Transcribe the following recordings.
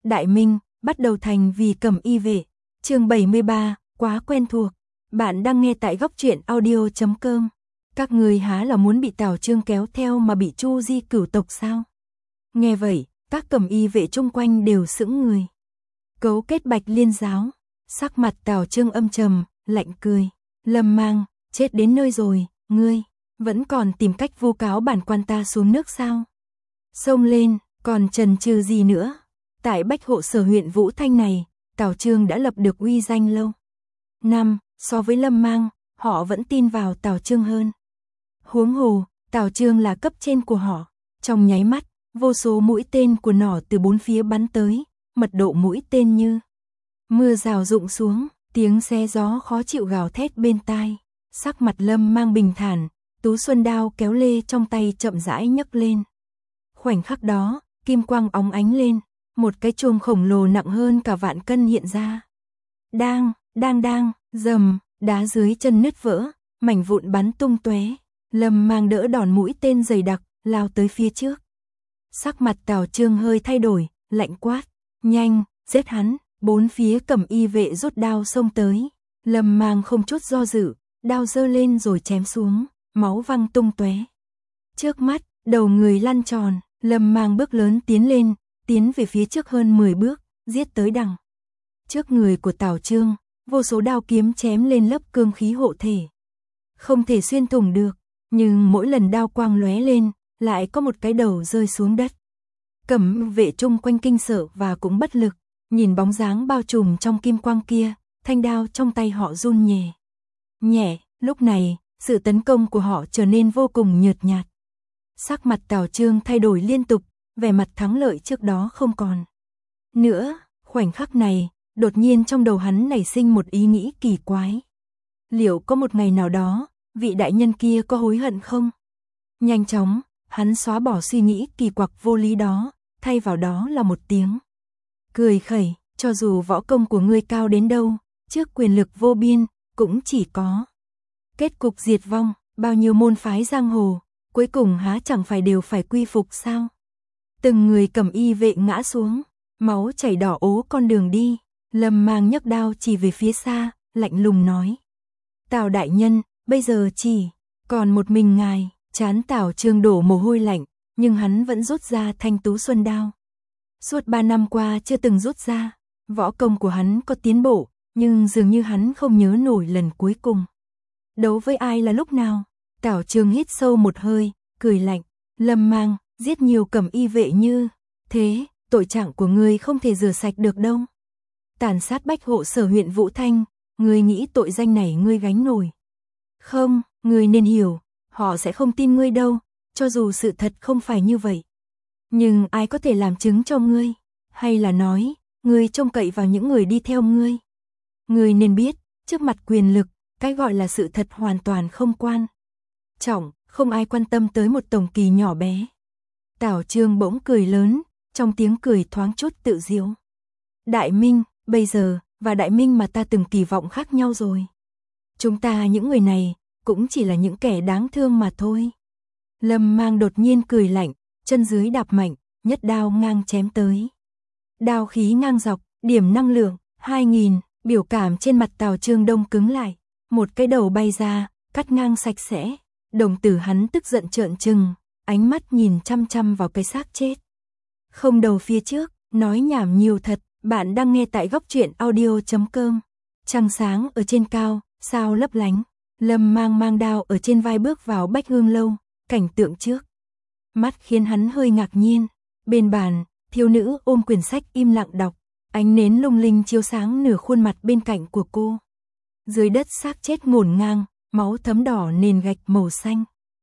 Đại Minh, bắt đầu thành vì Cẩm Y vệ. Chương 73, quá quen thuộc. Bạn đang nghe tại góc truyện audio.com. Các người há là muốn bị Tào Chương kéo theo mà bị Chu Di cửu tộc sao? Nghe vậy, các Cẩm Y vệ chung quanh đều sững người. Cấu kết Bạch Liên giáo, sắc mặt Tào Chương âm trầm, lạnh cười. Lâm Mang, chết đến nơi rồi, ngươi vẫn còn tìm cách vu cáo bản quan ta xuống nước sao? Xông lên, còn chần chừ gì nữa? Tại Bách Hộ Sở huyện Vũ Thanh này, Tào Chương đã lập được uy danh lâu năm, so với Lâm Mang, họ vẫn tin vào Tào Chương hơn. Huống hồ, Tào Chương là cấp trên của họ. Trong nháy mắt, vô số mũi tên của nỏ từ bốn phía bắn tới, mật độ mũi tên như mưa rào rụng xuống, tiếng xe gió khó chịu gào thét bên tai. Sắc mặt Lâm Mang bình thản, tú xuân đao kéo lê trong tay chậm rãi nhấc lên. Khoảnh khắc đó, kim quang óng ánh lên, một cái chuông khổng lồ nặng hơn cả vạn cân hiện ra. Đang, rầm, đá dưới chân nứt vỡ, mảnh vụn bắn tung tóe. Lâm Mang đỡ đòn mũi tên dày đặc, lao tới phía trước. Sắc mặt Tào Chương hơi thay đổi, lạnh quát, nhanh, giết hắn. Bốn phía Cẩm Y vệ rút đao xông tới. Lâm Mang không chút do dự, đao giơ lên rồi chém xuống, máu văng tung tóe. Trước mắt, đầu người lăn tròn, Lâm Mang bước lớn tiến về phía trước hơn 10 bước, giết tới đằng trước người của Tào Chương, vô số đao kiếm chém lên lớp cương khí hộ thể. Không thể xuyên thủng được, nhưng mỗi lần đao quang lóe lên, lại có một cái đầu rơi xuống đất. Cẩm vệ chung quanh kinh sợ và cũng bất lực, nhìn bóng dáng bao trùm trong kim quang kia, thanh đao trong tay họ run nhẹ. Lúc này, sự tấn công của họ trở nên vô cùng nhợt nhạt. Sắc mặt Tào Chương thay đổi liên tục, vẻ mặt thắng lợi trước đó không còn nữa. Khoảnh khắc này, đột nhiên trong đầu hắn nảy sinh một ý nghĩ kỳ quái. Liệu có một ngày nào đó, vị đại nhân kia có hối hận không? Nhanh chóng, hắn xóa bỏ suy nghĩ kỳ quặc vô lý đó, thay vào đó là một tiếng cười khẩy. Cho dù võ công của ngươi cao đến đâu, trước quyền lực vô biên, cũng chỉ có kết cục diệt vong. Bao nhiêu môn phái giang hồ, cuối cùng há chẳng phải đều phải quy phục sao? Từng người Cẩm Y vệ ngã xuống, máu chảy đỏ ố con đường đi. Lâm Mang nhấc đao chỉ về phía xa, lạnh lùng nói: Tào đại nhân, bây giờ chỉ còn một mình ngài. Trán Tào Chương đổ mồ hôi lạnh, nhưng hắn vẫn rút ra thanh tú xuân đao. Suốt 3 năm qua chưa từng rút ra. Võ công của hắn có tiến bộ, nhưng dường như hắn không nhớ nổi lần cuối cùng đấu với ai là lúc nào. Tào Chương hít sâu một hơi, cười lạnh: Lâm Mang, giết nhiều Cẩm Y vệ như thế, tội trạng của ngươi không thể rửa sạch được đâu. Tàn sát Bách Hộ Sở huyện Vũ Thanh, ngươi nghĩ tội danh này ngươi gánh nổi không? Ngươi nên hiểu, họ sẽ không tin ngươi đâu, cho dù sự thật không phải như vậy. Nhưng ai có thể làm chứng cho ngươi? Hay là nói, ngươi trông cậy vào những người đi theo ngươi? Ngươi nên biết, trước mặt quyền lực, cái gọi là sự thật hoàn toàn không quan trọng, không ai quan tâm tới một tổng kỳ nhỏ bé. Tào Chương bỗng cười lớn, trong tiếng cười thoáng chút tự giễu. Đại Minh, bây giờ, và Đại Minh mà ta từng kỳ vọng khác nhau rồi. Chúng ta những người này, cũng chỉ là những kẻ đáng thương mà thôi. Lâm Mang đột nhiên cười lạnh, chân dưới đạp mạnh, nhất đao ngang chém tới. Đao khí ngang dọc, điểm năng lượng 2000, biểu cảm trên mặt Tào Chương đông cứng lại. Một cái đầu bay ra, cắt ngang sạch sẽ. Đồng tử hắn tức giận trợn trừng, ánh mắt nhìn chăm chăm vào cái xác chết không đầu phía trước, nói nhảm nhiều thật. Bạn đang nghe tại góc truyện audio.com. Trăng sáng ở trên cao, sao lấp lánh. Lâm Mang mang đao ở trên vai bước vào Bách Hương lâu. Cảnh tượng trước mắt khiến hắn hơi ngạc nhiên. Bên bàn, thiếu nữ ôm quyển sách im lặng đọc, ánh nến lung linh chiếu sáng nửa khuôn mặt bên cạnh của cô. Dưới đất xác chết ngổn ngang, máu thấm đỏ nền gạch màu xanh.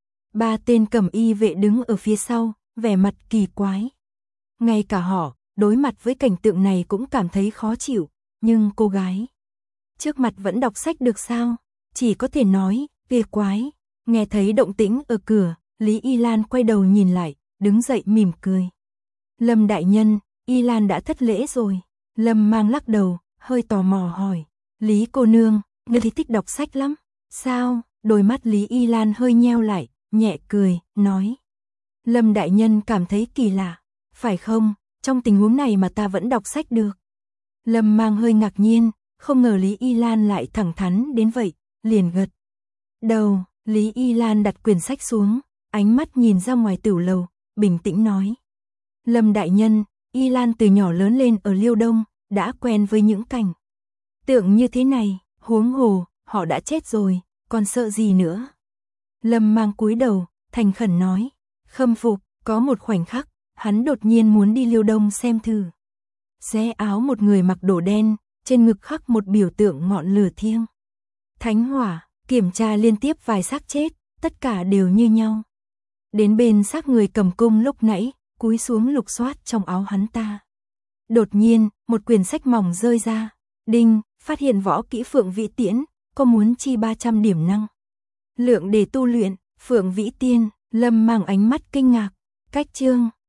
3 tên Cẩm Y vệ đứng ở phía sau, vẻ mặt kỳ quái. Ngay cả họ, đối mặt với cảnh tượng này cũng cảm thấy khó chịu, nhưng cô gái trước mặt vẫn đọc sách được sao? Chỉ có thể nói, ghê quái. Nghe thấy động tĩnh ở cửa, Lý Y Lan quay đầu nhìn lại, đứng dậy mỉm cười. Lâm đại nhân, Y Lan đã thất lễ rồi. Lâm Mang lắc đầu, hơi tò mò hỏi. Lý cô nương, ngươi thích đọc sách lắm. Sao? Đôi mắt Lý Y Lan hơi nheo lại, nhẹ cười, nói. Lâm đại nhân cảm thấy kỳ lạ, phải không? trong tình huống này mà ta vẫn đọc sách được. Lâm Mang hơi ngạc nhiên, không ngờ Lý Y Lan lại thẳng thắn đến vậy, liền gật đầu. Lý Y Lan đặt quyển sách xuống, ánh mắt nhìn ra ngoài tửu lầu, bình tĩnh nói. Lâm đại nhân, Y Lan từ nhỏ lớn lên ở Liêu Đông, đã quen với những cảnh tượng như thế này, huống hồ, họ đã chết rồi, còn sợ gì nữa. Lâm Mang cúi đầu, thành khẩn nói, khâm phục. Có một khoảnh khắc, hắn đột nhiên muốn đi Liêu Đông xem thử. Xé áo một người mặc đồ đen, trên ngực khắc một biểu tượng ngọn lửa thiêng thánh hỏa, kiểm tra liên tiếp vài xác chết, tất cả đều như nhau. Đến bên xác người cầm cung lúc nãy, cúi xuống lục soát trong áo hắn ta. Đột nhiên, một quyển sách mỏng rơi ra. Đinh, phát hiện võ kỹ Phượng Vĩ Tiễn, có muốn chi 300 điểm năng lượng để tu luyện. Phượng Vĩ Tiên, Lâm Mang ánh mắt kinh ngạc. Cách chương